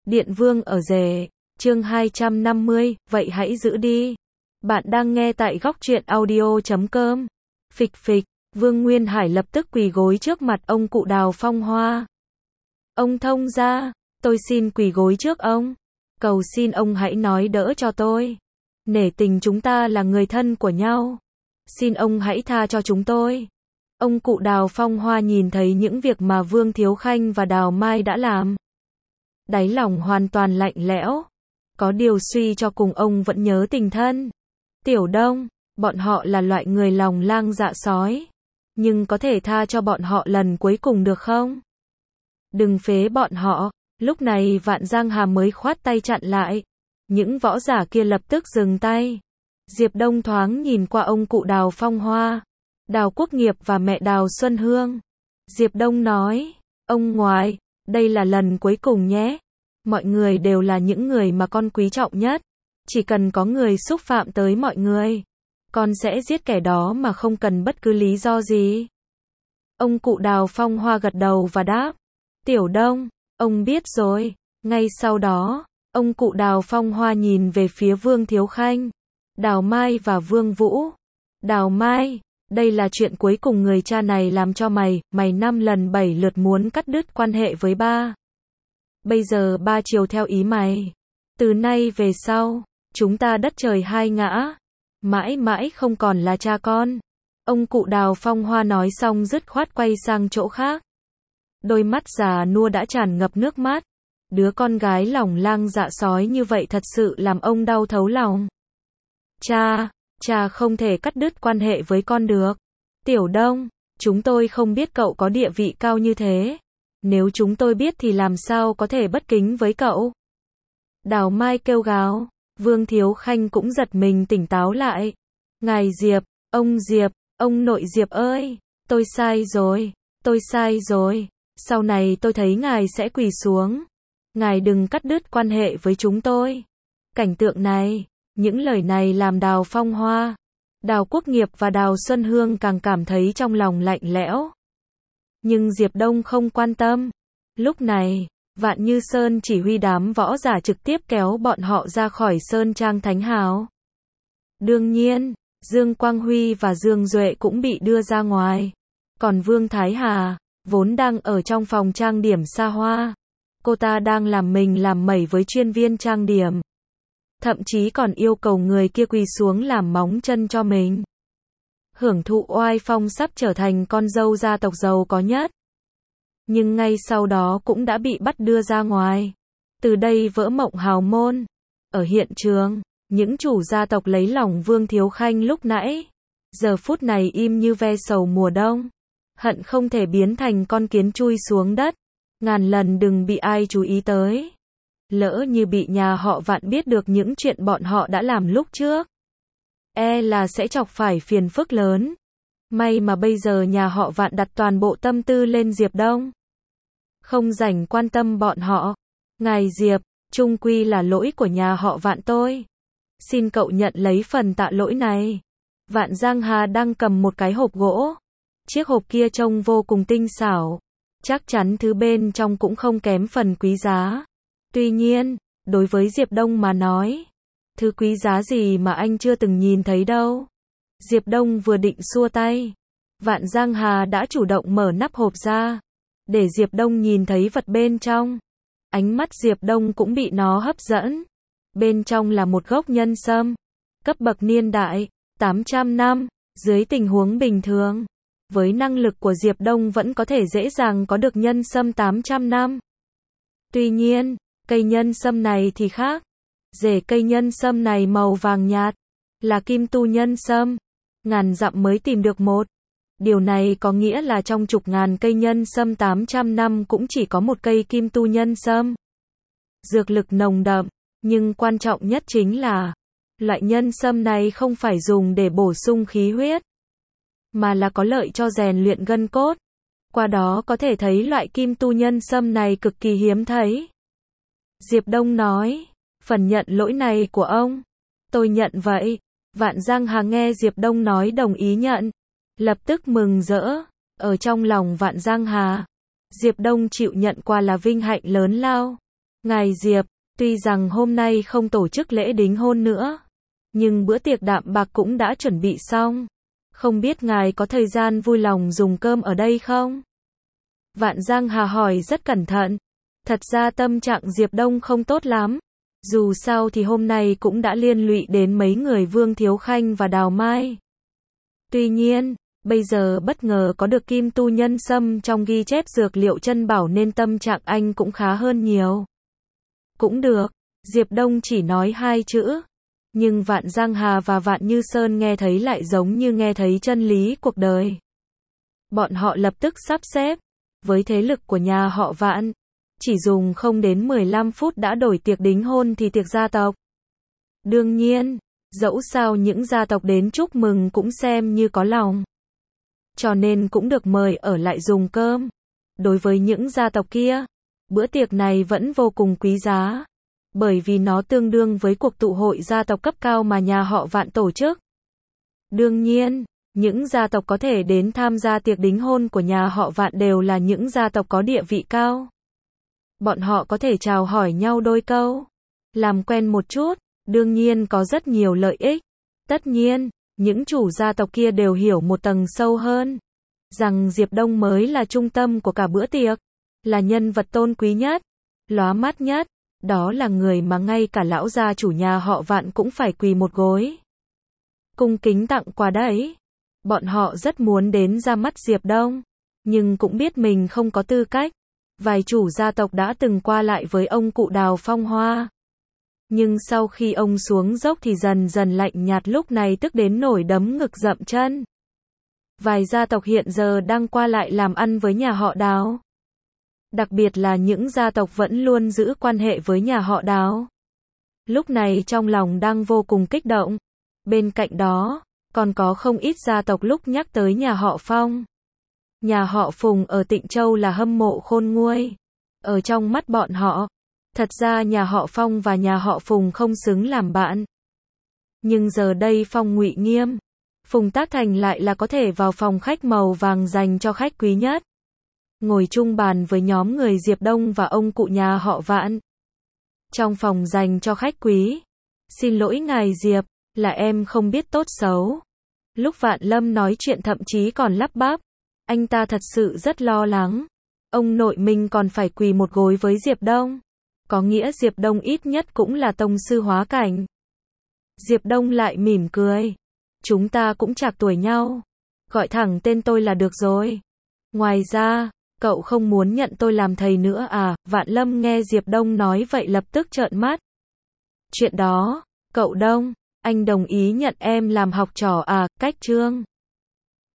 Điện Vương ở rể, chương 250, vậy hãy giữ đi. Bạn đang nghe tại góc truyện audio.com. Phịch phịch, Vương Nguyên Hải lập tức quỳ gối trước mặt ông cụ Đào Phong Hoa. Ông thông gia, tôi xin quỳ gối trước ông. Cầu xin ông hãy nói đỡ cho tôi. Nể tình chúng ta là người thân của nhau. Xin ông hãy tha cho chúng tôi. Ông cụ Đào Phong Hoa nhìn thấy những việc mà Vương Thiếu Khanh và Đào Mai đã làm. Đáy lòng hoàn toàn lạnh lẽo. Có điều suy cho cùng ông vẫn nhớ tình thân. Tiểu Đông, bọn họ là loại người lòng lang dạ sói. Nhưng có thể tha cho bọn họ lần cuối cùng được không? Đừng phế bọn họ. Lúc này Vạn Giang Hà mới khoát tay chặn lại. Những võ giả kia lập tức dừng tay. Diệp Đông thoáng nhìn qua ông cụ Đào Phong Hoa, Đào Quốc Nghiệp và mẹ Đào Xuân Hương. Diệp Đông nói, ông ngoại, đây là lần cuối cùng nhé. Mọi người đều là những người mà con quý trọng nhất. Chỉ cần có người xúc phạm tới mọi người, con sẽ giết kẻ đó mà không cần bất cứ lý do gì. Ông cụ Đào Phong Hoa gật đầu và đáp, Tiểu Đông, ông biết rồi. Ngay sau đó, ông cụ Đào Phong Hoa nhìn về phía Vương Thiếu Khanh, Đào Mai và Vương Vũ. Đào Mai, đây là chuyện cuối cùng người cha này làm cho mày, mày 5 lần 7 lượt muốn cắt đứt quan hệ với ba. Bây giờ ba chiều theo ý mày. Từ nay về sau, chúng ta đất trời hai ngã. Mãi mãi không còn là cha con. Ông cụ Đào Phong Hoa nói xong dứt khoát quay sang chỗ khác. Đôi mắt già nua đã tràn ngập nước mắt. Đứa con gái lòng lang dạ sói như vậy thật sự làm ông đau thấu lòng. Cha không thể cắt đứt quan hệ với con được. Tiểu Đông, chúng tôi không biết cậu có địa vị cao như thế. Nếu chúng tôi biết thì làm sao có thể bất kính với cậu. Đào Mai kêu gào. Vương Thiếu Khanh cũng giật mình tỉnh táo lại. Ngài Diệp, ông nội Diệp ơi, tôi sai rồi. Sau này tôi thấy ngài sẽ quỳ xuống. Ngài đừng cắt đứt quan hệ với chúng tôi. Cảnh tượng này, những lời này làm Đào Phong Hoa, Đào Quốc Nghiệp và Đào Xuân Hương càng cảm thấy trong lòng lạnh lẽo. Nhưng Diệp Đông không quan tâm. Lúc này, Vạn Như Sơn chỉ huy đám võ giả trực tiếp kéo bọn họ ra khỏi Sơn Trang Thánh Hào. Đương nhiên, Dương Quang Huy và Dương Duệ cũng bị đưa ra ngoài. Còn Vương Thái Hà, vốn đang ở trong phòng trang điểm xa hoa. Cô ta đang làm mình làm mẩy với chuyên viên trang điểm. Thậm chí còn yêu cầu người kia quỳ xuống làm móng chân cho mình. Hưởng thụ oai phong sắp trở thành con dâu gia tộc giàu có nhất. Nhưng ngay sau đó cũng đã bị bắt đưa ra ngoài. Từ đây vỡ mộng hào môn. Ở hiện trường, những chủ gia tộc lấy lòng Vương Thiếu Khanh lúc nãy. Giờ phút này im như ve sầu mùa đông. Hận không thể biến thành con kiến chui xuống đất. Ngàn lần đừng bị ai chú ý tới. Lỡ như bị nhà họ Vạn biết được những chuyện bọn họ đã làm lúc trước. Là sẽ chọc phải phiền phức lớn. May mà bây giờ nhà họ Vạn đặt toàn bộ tâm tư lên Diệp Đông. Không rảnh quan tâm bọn họ. Ngài Diệp, chung quy là lỗi của nhà họ Vạn tôi. Xin cậu nhận lấy phần tạ lỗi này. Vạn Giang Hà đang cầm một cái hộp gỗ. Chiếc hộp kia trông vô cùng tinh xảo. Chắc chắn thứ bên trong cũng không kém phần quý giá. Tuy nhiên, đối với Diệp Đông mà nói, thứ quý giá gì mà anh chưa từng nhìn thấy đâu. Diệp Đông vừa định xua tay, Vạn Giang Hà đã chủ động mở nắp hộp ra, để Diệp Đông nhìn thấy vật bên trong. Ánh mắt Diệp Đông cũng bị nó hấp dẫn. Bên trong là một gốc nhân sâm, cấp bậc niên đại, 800 năm, dưới tình huống bình thường. Với năng lực của Diệp Đông vẫn có thể dễ dàng có được nhân sâm 800 năm. Tuy nhiên, cây nhân sâm này thì khác. Rễ cây nhân sâm này màu vàng nhạt, là kim tu nhân sâm. Ngàn dặm mới tìm được một. Điều này có nghĩa là trong chục ngàn cây nhân sâm 800 năm cũng chỉ có một cây kim tu nhân sâm. Dược lực nồng đậm, nhưng quan trọng nhất chính là loại nhân sâm này không phải dùng để bổ sung khí huyết, mà là có lợi cho rèn luyện gân cốt. Qua đó có thể thấy loại kim tu nhân sâm này cực kỳ hiếm thấy. Diệp Đông nói, phần nhận lỗi này của ông, tôi nhận vậy. Vạn Giang Hà nghe Diệp Đông nói đồng ý nhận, lập tức mừng rỡ. Ở trong lòng Vạn Giang Hà, Diệp Đông chịu nhận qua là vinh hạnh lớn lao. Ngài Diệp, tuy rằng hôm nay không tổ chức lễ đính hôn nữa, nhưng bữa tiệc đạm bạc cũng đã chuẩn bị xong. Không biết ngài có thời gian vui lòng dùng cơm ở đây không? Vạn Giang Hà hỏi rất cẩn thận. Thật ra tâm trạng Diệp Đông không tốt lắm. Dù sao thì hôm nay cũng đã liên lụy đến mấy người Vương Thiếu Khanh và Đào Mai. Tuy nhiên, bây giờ bất ngờ có được Kim Tu Nhân Sâm trong ghi chép dược liệu chân bảo nên tâm trạng anh cũng khá hơn nhiều. Cũng được, Diệp Đông chỉ nói 2 chữ. Nhưng Vạn Giang Hà và Vạn Như Sơn nghe thấy lại giống như nghe thấy chân lý cuộc đời. Bọn họ lập tức sắp xếp. Với thế lực của nhà họ Vạn, chỉ dùng không đến 15 phút đã đổi tiệc đính hôn thì tiệc gia tộc. Đương nhiên, dẫu sao những gia tộc đến chúc mừng cũng xem như có lòng. Cho nên cũng được mời ở lại dùng cơm. Đối với những gia tộc kia, bữa tiệc này vẫn vô cùng quý giá. Bởi vì nó tương đương với cuộc tụ hội gia tộc cấp cao mà nhà họ Vạn tổ chức. Đương nhiên, những gia tộc có thể đến tham gia tiệc đính hôn của nhà họ Vạn đều là những gia tộc có địa vị cao. Bọn họ có thể chào hỏi nhau đôi câu, làm quen một chút, đương nhiên có rất nhiều lợi ích. Tất nhiên, những chủ gia tộc kia đều hiểu một tầng sâu hơn, rằng Diệp Đông mới là trung tâm của cả bữa tiệc, là nhân vật tôn quý nhất, lóa mắt nhất, đó là người mà ngay cả lão gia chủ nhà họ Vạn cũng phải quỳ một gối. Cung kính tặng quà đấy. Bọn họ rất muốn đến ra mắt Diệp Đông, nhưng cũng biết mình không có tư cách. Vài chủ gia tộc đã từng qua lại với ông cụ Đào Phong Hoa. Nhưng sau khi ông xuống dốc thì dần dần lạnh nhạt, lúc này tức đến nổi đấm ngực dậm chân. Vài gia tộc hiện giờ đang qua lại làm ăn với nhà họ Đào. Đặc biệt là những gia tộc vẫn luôn giữ quan hệ với nhà họ Đào. Lúc này trong lòng đang vô cùng kích động. Bên cạnh đó, còn có không ít gia tộc lúc nhắc tới nhà họ Phong. Nhà họ Phùng ở Tịnh Châu là hâm mộ khôn nguôi. Ở trong mắt bọn họ, thật ra nhà họ Phong và nhà họ Phùng không xứng làm bạn. Nhưng giờ đây Phong Ngụy Nghiêm, Phùng Tác Thành lại là có thể vào phòng khách màu vàng dành cho khách quý nhất. Ngồi chung bàn với nhóm người Diệp Đông và ông cụ nhà họ Vạn. Trong phòng dành cho khách quý. Xin lỗi ngài Diệp, là em không biết tốt xấu. Lúc Vạn Lâm nói chuyện thậm chí còn lắp bắp. Anh ta thật sự rất lo lắng. Ông nội mình còn phải quỳ một gối với Diệp Đông. Có nghĩa Diệp Đông ít nhất cũng là tông sư hóa cảnh. Diệp Đông lại mỉm cười. Chúng ta cũng trạc tuổi nhau. Gọi thẳng tên tôi là được rồi. Ngoài ra, cậu không muốn nhận tôi làm thầy nữa à? Vạn Lâm nghe Diệp Đông nói vậy lập tức trợn mắt. Chuyện đó, cậu Đông, anh đồng ý nhận em làm học trò à? Cách Trương